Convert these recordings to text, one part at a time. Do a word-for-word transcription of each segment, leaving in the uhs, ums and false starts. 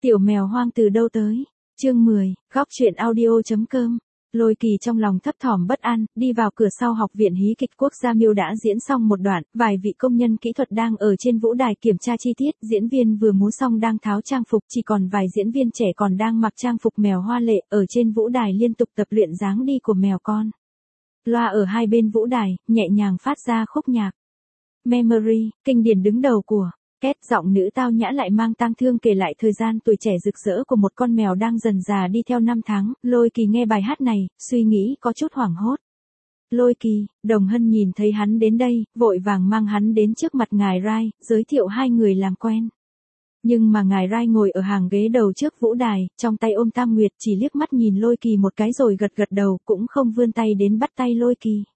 Tiểu mèo hoang từ đâu tới? Chương mười, góc truyện audio.com. Lôi Kỳ trong lòng thấp thỏm bất an, đi vào cửa sau học viện hí kịch quốc gia Miêu đã diễn xong một đoạn, vài vị công nhân kỹ thuật đang ở trên vũ đài kiểm tra chi tiết, diễn viên vừa múa xong đang tháo trang phục, chỉ còn vài diễn viên trẻ còn đang mặc trang phục mèo hoa lệ, ở trên vũ đài liên tục tập luyện dáng đi của mèo con. Loa ở hai bên vũ đài, nhẹ nhàng phát ra khúc nhạc. Memory, kinh điển đứng đầu của Két, giọng nữ tao nhã lại mang tang thương kể lại thời gian tuổi trẻ rực rỡ của một con mèo đang dần già đi theo năm tháng. Lôi Kỳ nghe bài hát này, suy nghĩ có chút hoảng hốt. Lôi Kỳ, Đồng Hân nhìn thấy hắn đến đây, vội vàng mang hắn đến trước mặt ngài Rai, giới thiệu hai người làm quen. Nhưng mà ngài Rai ngồi ở hàng ghế đầu trước vũ đài, trong tay ôm Tam Nguyệt, chỉ liếc mắt nhìn Lôi Kỳ một cái rồi gật gật đầu, cũng không vươn tay đến bắt tay Lôi Kỳ.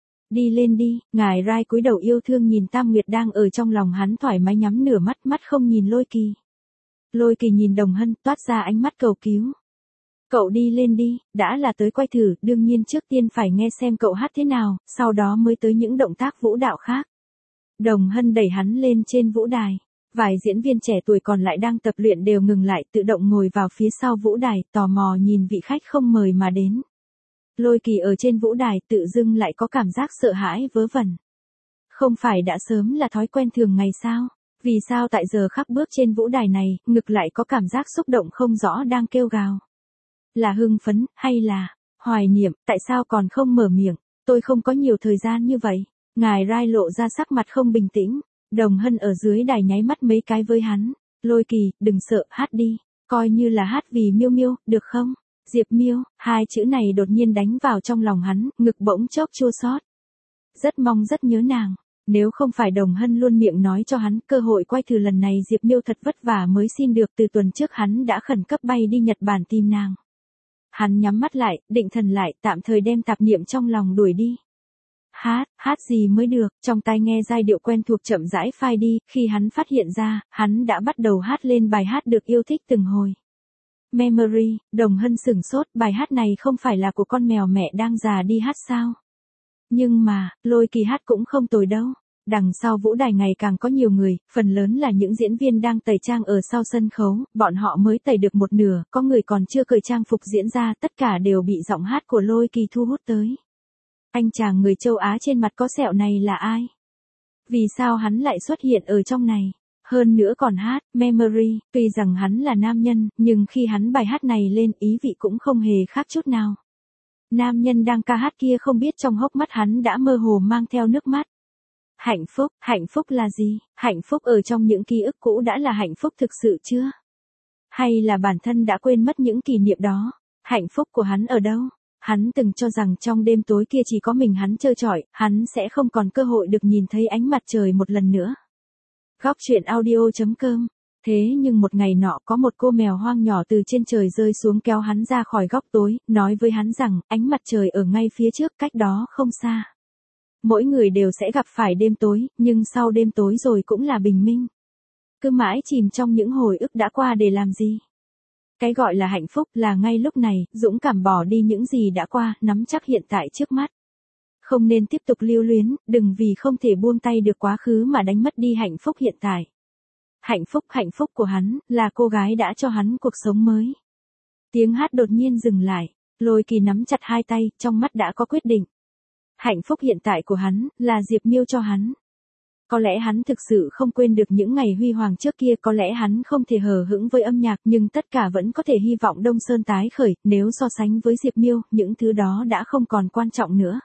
Đi lên đi, ngài Rai cúi đầu yêu thương nhìn Tam Nguyệt đang ở trong lòng hắn thoải mái nhắm nửa mắt, mắt không nhìn Lôi Kỳ. Lôi Kỳ nhìn Đồng Hân, toát ra ánh mắt cầu cứu. Cậu đi lên đi, đã là tới quay thử, đương nhiên trước tiên phải nghe xem cậu hát thế nào, sau đó mới tới những động tác vũ đạo khác. Đồng Hân đẩy hắn lên trên vũ đài. Vài diễn viên trẻ tuổi còn lại đang tập luyện đều ngừng lại, tự động ngồi vào phía sau vũ đài, tò mò nhìn vị khách không mời mà đến. Lôi Kỳ ở trên vũ đài tự dưng lại có cảm giác sợ hãi vớ vẩn. Không phải đã sớm là thói quen thường ngày sao? Vì sao tại giờ khắc bước trên vũ đài này, ngực lại có cảm giác xúc động không rõ đang kêu gào? Là hưng phấn, hay là hoài niệm, tại sao còn không mở miệng? Tôi không có nhiều thời gian như vậy. Ngài Rai lộ ra sắc mặt không bình tĩnh. Đồng Hân ở dưới đài nháy mắt mấy cái với hắn. Lôi Kỳ, đừng sợ, hát đi. Coi như là hát vì Miêu Miêu, được không? Diệp Miêu, hai chữ này đột nhiên đánh vào trong lòng hắn, ngực bỗng chốc chua xót. Rất mong rất nhớ nàng. Nếu không phải Đồng Hân luôn miệng nói cho hắn, cơ hội quay thử lần này Diệp Miêu thật vất vả mới xin được, từ tuần trước hắn đã khẩn cấp bay đi Nhật Bản tìm nàng. Hắn nhắm mắt lại, định thần lại, tạm thời đem tạp niệm trong lòng đuổi đi. Hát, hát gì mới được, trong tai nghe giai điệu quen thuộc chậm rãi phai đi, khi hắn phát hiện ra, hắn đã bắt đầu hát lên bài hát được yêu thích từng hồi. Memory, Đồng Hân sửng sốt, bài hát này không phải là của con mèo mẹ đang già đi hát sao? Nhưng mà, Lôi Kỳ hát cũng không tồi đâu. Đằng sau vũ đài ngày càng có nhiều người, phần lớn là những diễn viên đang tẩy trang ở sau sân khấu, bọn họ mới tẩy được một nửa, có người còn chưa cởi trang phục diễn ra, tất cả đều bị giọng hát của Lôi Kỳ thu hút tới. Anh chàng người châu Á trên mặt có sẹo này là ai? Vì sao hắn lại xuất hiện ở trong này? Hơn nữa còn hát, Memory, tuy rằng hắn là nam nhân, nhưng khi hắn bài hát này lên ý vị cũng không hề khác chút nào. Nam nhân đang ca hát kia không biết trong hốc mắt hắn đã mơ hồ mang theo nước mắt. Hạnh phúc, hạnh phúc là gì? Hạnh phúc ở trong những ký ức cũ đã là hạnh phúc thực sự chưa? Hay là bản thân đã quên mất những kỷ niệm đó? Hạnh phúc của hắn ở đâu? Hắn từng cho rằng trong đêm tối kia chỉ có mình hắn trơ trọi, hắn sẽ không còn cơ hội được nhìn thấy ánh mặt trời một lần nữa. Góc truyện audio.com. Thế nhưng một ngày nọ có một cô mèo hoang nhỏ từ trên trời rơi xuống kéo hắn ra khỏi góc tối, nói với hắn rằng, ánh mặt trời ở ngay phía trước, cách đó không xa. Mỗi người đều sẽ gặp phải đêm tối, nhưng sau đêm tối rồi cũng là bình minh. Cứ mãi chìm trong những hồi ức đã qua để làm gì? Cái gọi là hạnh phúc là ngay lúc này, dũng cảm bỏ đi những gì đã qua, nắm chắc hiện tại trước mắt. Không nên tiếp tục lưu luyến, đừng vì không thể buông tay được quá khứ mà đánh mất đi hạnh phúc hiện tại. Hạnh phúc, hạnh phúc của hắn, là cô gái đã cho hắn cuộc sống mới. Tiếng hát đột nhiên dừng lại, Lôi Kỳ nắm chặt hai tay, trong mắt đã có quyết định. Hạnh phúc hiện tại của hắn, là Diệp Miêu cho hắn. Có lẽ hắn thực sự không quên được những ngày huy hoàng trước kia, có lẽ hắn không thể hờ hững với âm nhạc, nhưng tất cả vẫn có thể hy vọng Đông Sơn tái khởi, nếu so sánh với Diệp Miêu, những thứ đó đã không còn quan trọng nữa.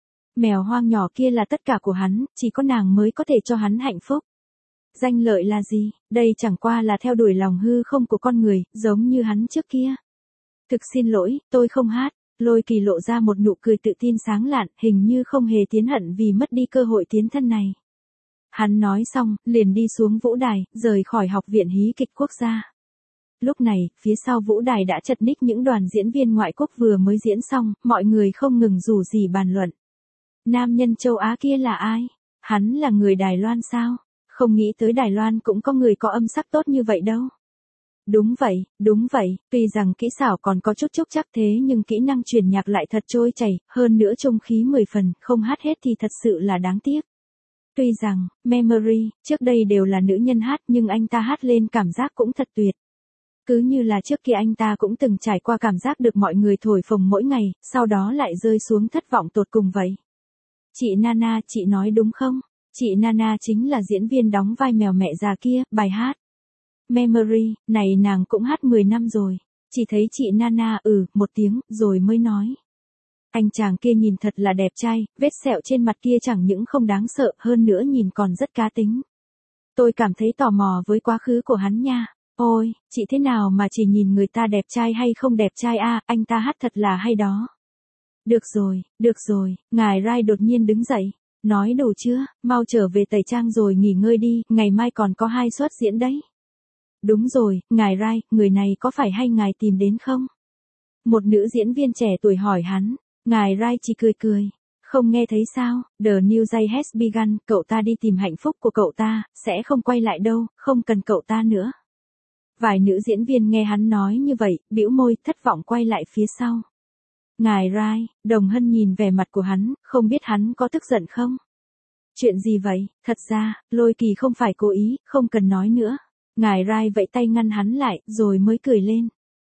Mèo hoang nhỏ kia là tất cả của hắn, chỉ có nàng mới có thể cho hắn hạnh phúc. Danh lợi là gì? Đây chẳng qua là theo đuổi lòng hư không của con người, giống như hắn trước kia. Thực xin lỗi, tôi không hát. Lôi Kỳ lộ ra một nụ cười tự tin sáng lạn, hình như không hề tiến hận vì mất đi cơ hội tiến thân này. Hắn nói xong, liền đi xuống vũ đài, rời khỏi học viện hí kịch quốc gia. Lúc này, phía sau vũ đài đã chật ních những đoàn diễn viên ngoại quốc vừa mới diễn xong, mọi người không ngừng rủ rỉ bàn luận. Nam nhân châu Á kia là ai? Hắn là người Đài Loan sao? Không nghĩ tới Đài Loan cũng có người có âm sắc tốt như vậy đâu. Đúng vậy, đúng vậy, tuy rằng kỹ xảo còn có chút chúc chắc thế nhưng kỹ năng truyền nhạc lại thật trôi chảy, hơn nữa trung khí mười phần, không hát hết thì thật sự là đáng tiếc. Tuy rằng, Memory, trước đây đều là nữ nhân hát nhưng anh ta hát lên cảm giác cũng thật tuyệt. Cứ như là trước kia anh ta cũng từng trải qua cảm giác được mọi người thổi phồng mỗi ngày, sau đó lại rơi xuống thất vọng tột cùng vậy. Chị Nana, chị nói đúng không? Chị Nana chính là diễn viên đóng vai mèo mẹ già kia, bài hát Memory, này nàng cũng hát mười năm rồi. Chỉ thấy chị Nana ừ, một tiếng, rồi mới nói. Anh chàng kia nhìn thật là đẹp trai, vết sẹo trên mặt kia chẳng những không đáng sợ, hơn nữa nhìn còn rất cá tính. Tôi cảm thấy tò mò với quá khứ của hắn nha. Ôi, chị thế nào mà chỉ nhìn người ta đẹp trai hay không đẹp trai a, à, anh ta hát thật là hay đó. Được rồi, được rồi, ngài Rai đột nhiên đứng dậy. Nói đủ chưa, mau trở về tẩy trang rồi nghỉ ngơi đi, ngày mai còn có hai suất diễn đấy. Đúng rồi, ngài Rai, người này có phải hay ngài tìm đến không? Một nữ diễn viên trẻ tuổi hỏi hắn, ngài Rai chỉ cười cười. Không nghe thấy sao, The New Day has begun, cậu ta đi tìm hạnh phúc của cậu ta, sẽ không quay lại đâu, không cần cậu ta nữa. Vài nữ diễn viên nghe hắn nói như vậy, bĩu môi, thất vọng quay lại phía sau. Ngài Rai, Đồng Hân nhìn vẻ mặt của hắn, không biết hắn có tức giận không? Chuyện gì vậy, thật ra, Lôi Kỳ không phải cố ý, không cần nói nữa. Ngài Rai vẫy tay ngăn hắn lại, rồi mới cười lên.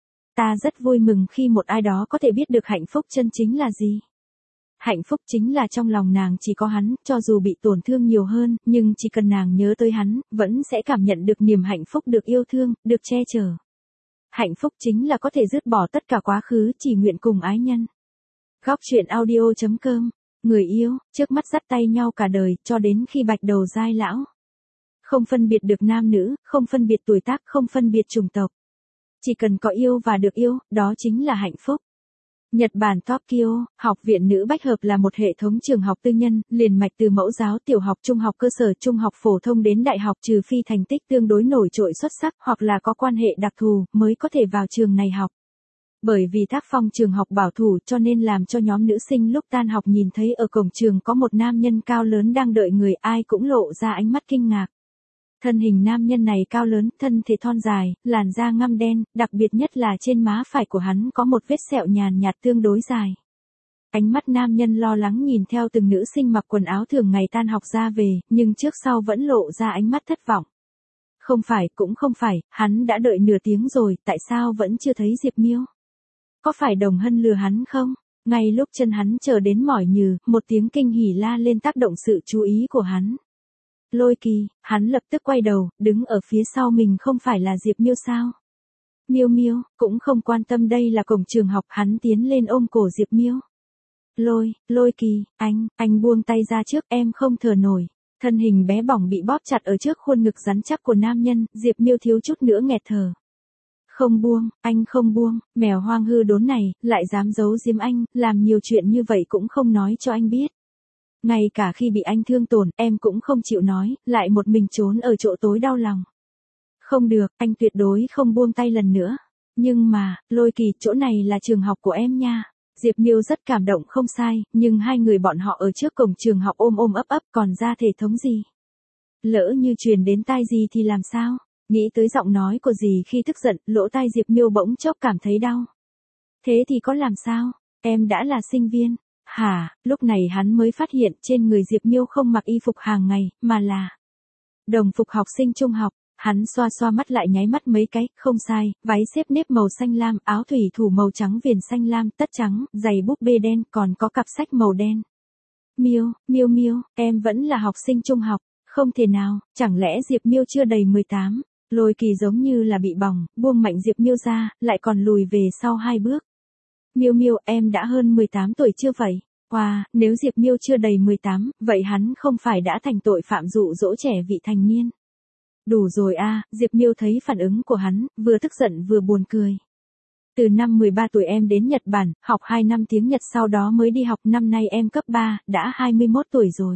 Ta rất vui mừng khi một ai đó có thể biết được hạnh phúc chân chính là gì. Hạnh phúc chính là trong lòng nàng chỉ có hắn, cho dù bị tổn thương nhiều hơn, nhưng chỉ cần nàng nhớ tới hắn, vẫn sẽ cảm nhận được niềm hạnh phúc được yêu thương, được che chở. Hạnh phúc chính là có thể dứt bỏ tất cả quá khứ, chỉ nguyện cùng ái nhân. Góc truyện audio chấm com, người yêu, trước mắt dắt tay nhau cả đời, cho đến khi bạch đầu dai lão. Không phân biệt được nam nữ, không phân biệt tuổi tác, không phân biệt chủng tộc. Chỉ cần có yêu và được yêu, đó chính là hạnh phúc. Nhật Bản Tokyo, học viện nữ Bách Hợp là một hệ thống trường học tư nhân, liền mạch từ mẫu giáo tiểu học trung học cơ sở trung học phổ thông đến đại học, trừ phi thành tích tương đối nổi trội xuất sắc hoặc là có quan hệ đặc thù mới có thể vào trường này học. Bởi vì tác phong trường học bảo thủ cho nên làm cho nhóm nữ sinh lúc tan học nhìn thấy ở cổng trường có một nam nhân cao lớn đang đợi người, ai cũng lộ ra ánh mắt kinh ngạc. Thân hình nam nhân này cao lớn, thân thể thon dài, làn da ngăm đen, đặc biệt nhất là trên má phải của hắn có một vết sẹo nhàn nhạt tương đối dài. Ánh mắt nam nhân lo lắng nhìn theo từng nữ sinh mặc quần áo thường ngày tan học ra về, nhưng trước sau vẫn lộ ra ánh mắt thất vọng. Không phải, cũng không phải, hắn đã đợi nửa tiếng rồi, tại sao vẫn chưa thấy Diệp Miêu? Có phải Đồng Hân lừa hắn không? Ngay lúc chân hắn chờ đến mỏi nhừ, một tiếng kinh hỉ la lên tác động sự chú ý của hắn. Lôi Kỳ, hắn lập tức quay đầu, đứng ở phía sau mình không phải là Diệp Miêu sao? Miêu Miêu, cũng không quan tâm đây là cổng trường học, hắn tiến lên ôm cổ Diệp Miêu. Lôi, Lôi Kỳ, anh, anh buông tay ra trước, em không thở nổi. Thân hình bé bỏng bị bóp chặt ở trước khuôn ngực rắn chắc của nam nhân, Diệp Miêu thiếu chút nữa nghẹt thở. Không buông, anh không buông, mèo hoang hư đốn này, lại dám giấu giếm anh, làm nhiều chuyện như vậy cũng không nói cho anh biết. Ngay cả khi bị anh thương tổn, em cũng không chịu nói, lại một mình trốn ở chỗ tối đau lòng. Không được, anh tuyệt đối không buông tay lần nữa. Nhưng mà, Lôi Kỳ, chỗ này là trường học của em nha. Diệp Miêu rất cảm động không sai, nhưng hai người bọn họ ở trước cổng trường học ôm ôm ấp ấp còn ra thể thống gì. Lỡ như truyền đến tai gì thì làm sao? Nghĩ tới giọng nói của dì khi tức giận, lỗ tai Diệp Miêu bỗng chốc cảm thấy đau. Thế thì có làm sao? Em đã là sinh viên. Hả, lúc này hắn mới phát hiện trên người Diệp Miêu không mặc y phục hàng ngày, mà là đồng phục học sinh trung học. Hắn xoa xoa mắt lại nháy mắt mấy cái, không sai, váy xếp nếp màu xanh lam, áo thủy thủ màu trắng viền xanh lam, tất trắng, giày búp bê đen, còn có cặp sách màu đen. Miêu, Miêu Miêu, em vẫn là học sinh trung học, không thể nào, chẳng lẽ Diệp Miêu chưa đầy mười tám? Lôi Kỳ giống như là bị bỏng, buông mạnh Diệp Miêu ra, lại còn lùi về sau hai bước. Miêu Miêu, em đã hơn mười tám tuổi chưa vậy? Wow, nếu Diệp Miêu chưa đầy mười tám, vậy hắn không phải đã thành tội phạm dụ dỗ trẻ vị thành niên. Đủ rồi a, à, Diệp Miêu thấy phản ứng của hắn, vừa tức giận vừa buồn cười. Từ năm mười ba tuổi em đến Nhật Bản, học hai năm tiếng Nhật sau đó mới đi học, năm nay em cấp ba, đã hai mươi mốt tuổi rồi.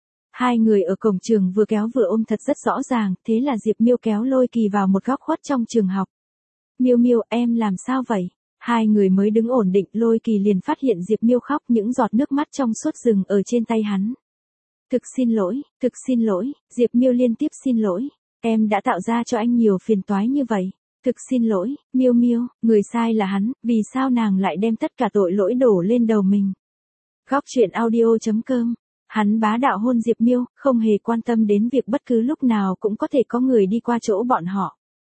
Hai người ở cổng trường vừa kéo vừa ôm thật rất rõ ràng, thế là Diệp Miêu kéo Lôi Kỳ vào một góc khuất trong trường học. Miêu Miêu, em làm sao vậy? Hai người mới đứng ổn định, Lôi Kỳ liền phát hiện Diệp Miêu khóc, những giọt nước mắt trong suốt rừng ở trên tay hắn. Thực xin lỗi, thực xin lỗi, Diệp Miêu liên tiếp xin lỗi. Em đã tạo ra cho anh nhiều phiền toái như vậy. Thực xin lỗi, Miêu Miêu, người sai là hắn, vì sao nàng lại đem tất cả tội lỗi đổ lên đầu mình. Góc truyện audio chấm com. Hắn bá đạo hôn Diệp Miêu, không hề quan tâm đến việc bất cứ lúc nào cũng có thể có người đi qua chỗ bọn họ.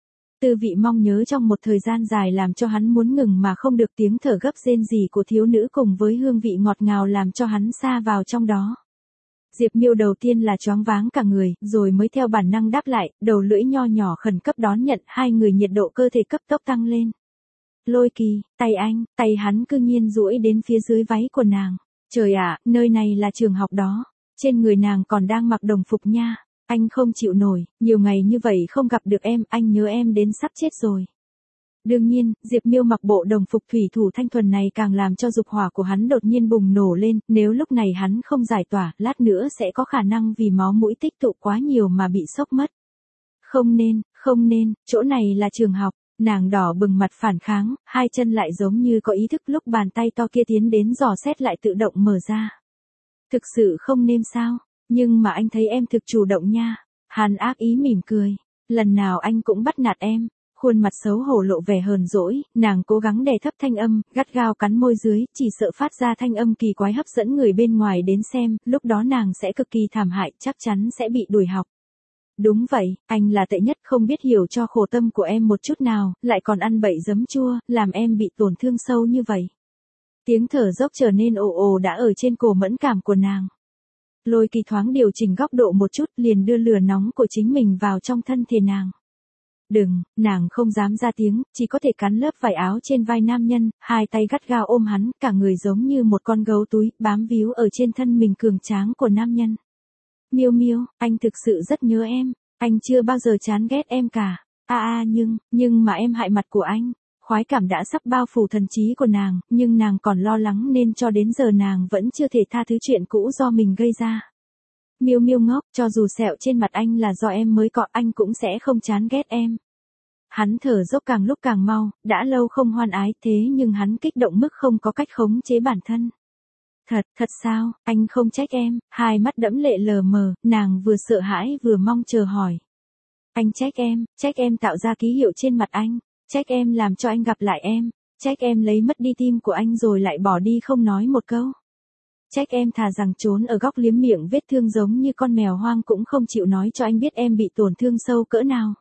Tư vị mong nhớ trong một thời gian dài làm cho hắn muốn ngừng mà không được, tiếng thở gấp rên rỉ của thiếu nữ cùng với hương vị ngọt ngào làm cho hắn sa vào trong đó. Diệp Miêu đầu tiên là choáng váng cả người, rồi mới theo bản năng đáp lại, đầu lưỡi nho nhỏ khẩn cấp đón nhận, hai người nhiệt độ cơ thể cấp tốc tăng lên. Lôi Kỳ, tay anh, tay hắn cư nhiên duỗi đến phía dưới váy của nàng. Trời ạ, nơi này là trường học đó. Trên người nàng còn đang mặc đồng phục nha. Anh không chịu nổi, nhiều ngày như vậy không gặp được em, anh nhớ em đến sắp chết rồi. Đương nhiên, Diệp Miêu mặc bộ đồng phục thủy thủ thanh thuần này càng làm cho dục hỏa của hắn đột nhiên bùng nổ lên, nếu lúc này hắn không giải tỏa, lát nữa sẽ có khả năng vì máu mũi tích tụ quá nhiều mà bị sốc mất. Không nên, không nên, chỗ này là trường học. Nàng đỏ bừng mặt phản kháng, hai chân lại giống như có ý thức, lúc bàn tay to kia tiến đến dò xét lại tự động mở ra. Thực sự không nên sao, nhưng mà anh thấy em thực chủ động nha. Hắn ác ý mỉm cười, lần nào anh cũng bắt nạt em. Khuôn mặt xấu hổ lộ vẻ hờn dỗi, nàng cố gắng đè thấp thanh âm, gắt gao cắn môi dưới, chỉ sợ phát ra thanh âm kỳ quái hấp dẫn người bên ngoài đến xem, lúc đó nàng sẽ cực kỳ thảm hại, chắc chắn sẽ bị đuổi học. Đúng vậy, anh là tệ nhất, không biết hiểu cho khổ tâm của em một chút nào, lại còn ăn bậy giấm chua, làm em bị tổn thương sâu như vậy. Tiếng thở dốc trở nên ồ ồ đã ở trên cổ mẫn cảm của nàng. Lôi Kỳ thoáng điều chỉnh góc độ một chút, liền đưa lửa nóng của chính mình vào trong thân thể nàng. Đừng, nàng không dám ra tiếng, chỉ có thể cắn lớp vải áo trên vai nam nhân, hai tay gắt gao ôm hắn, cả người giống như một con gấu túi, bám víu ở trên thân mình cường tráng của nam nhân. Miêu Miêu, anh thực sự rất nhớ em, anh chưa bao giờ chán ghét em cả. A a à, nhưng, nhưng mà em hại mặt của anh. Khoái cảm đã sắp bao phủ thần trí của nàng, nhưng nàng còn lo lắng nên cho đến giờ nàng vẫn chưa thể tha thứ chuyện cũ do mình gây ra. Miêu Miêu ngốc, cho dù sẹo trên mặt anh là do em mới có, anh cũng sẽ không chán ghét em. Hắn thở dốc càng lúc càng mau, đã lâu không hoan ái, thế nhưng hắn kích động mức không có cách khống chế bản thân. Thật, thật sao, anh không trách em, hai mắt đẫm lệ lờ mờ, nàng vừa sợ hãi vừa mong chờ hỏi. Anh trách em, trách em tạo ra ký hiệu trên mặt anh, trách em làm cho anh gặp lại em, trách em lấy mất đi tim của anh rồi lại bỏ đi không nói một câu. Trách em thà rằng trốn ở góc liếm miệng vết thương giống như con mèo hoang cũng không chịu nói cho anh biết em bị tổn thương sâu cỡ nào.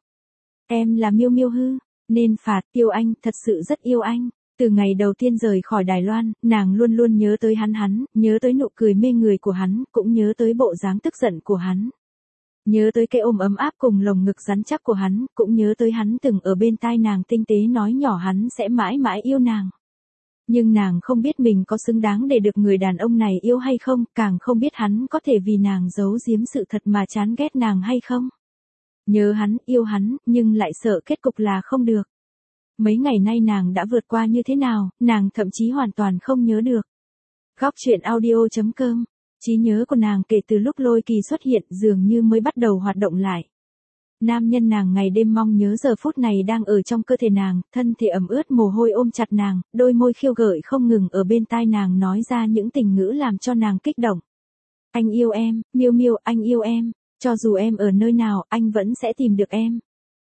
Em là Miêu Miêu hư, nên phạt, yêu anh, thật sự rất yêu anh. Từ ngày đầu tiên rời khỏi Đài Loan, nàng luôn luôn nhớ tới hắn hắn, nhớ tới nụ cười mê người của hắn, cũng nhớ tới bộ dáng tức giận của hắn. Nhớ tới cái ôm ấm áp cùng lồng ngực rắn chắc của hắn, cũng nhớ tới hắn từng ở bên tai nàng tinh tế nói nhỏ hắn sẽ mãi mãi yêu nàng. Nhưng nàng không biết mình có xứng đáng để được người đàn ông này yêu hay không, càng không biết hắn có thể vì nàng giấu giếm sự thật mà chán ghét nàng hay không. Nhớ hắn, yêu hắn, nhưng lại sợ kết cục là không được. Mấy ngày nay nàng đã vượt qua như thế nào, nàng thậm chí hoàn toàn không nhớ được. Góc truyện audio chấm com, trí nhớ của nàng kể từ lúc Lôi Kỳ xuất hiện dường như mới bắt đầu hoạt động lại. Nam nhân nàng ngày đêm mong nhớ giờ phút này đang ở trong cơ thể nàng, thân thể ẩm ướt mồ hôi ôm chặt nàng, đôi môi khiêu gợi không ngừng ở bên tai nàng nói ra những tình ngữ làm cho nàng kích động. Anh yêu em, Miêu Miêu, anh yêu em, cho dù em ở nơi nào, anh vẫn sẽ tìm được em.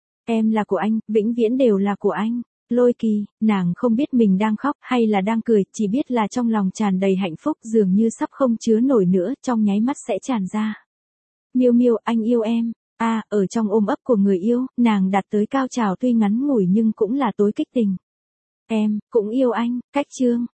Em là của anh, vĩnh viễn đều là của anh. Lôi Kỳ, nàng không biết mình đang khóc hay là đang cười, chỉ biết là trong lòng tràn đầy hạnh phúc dường như sắp không chứa nổi nữa, trong nháy mắt sẽ tràn ra. Miêu Miêu, anh yêu em. A, à, ở trong ôm ấp của người yêu, nàng đạt tới cao trào tuy ngắn ngủi nhưng cũng là tối kích tình. Em, cũng yêu anh, cách chương.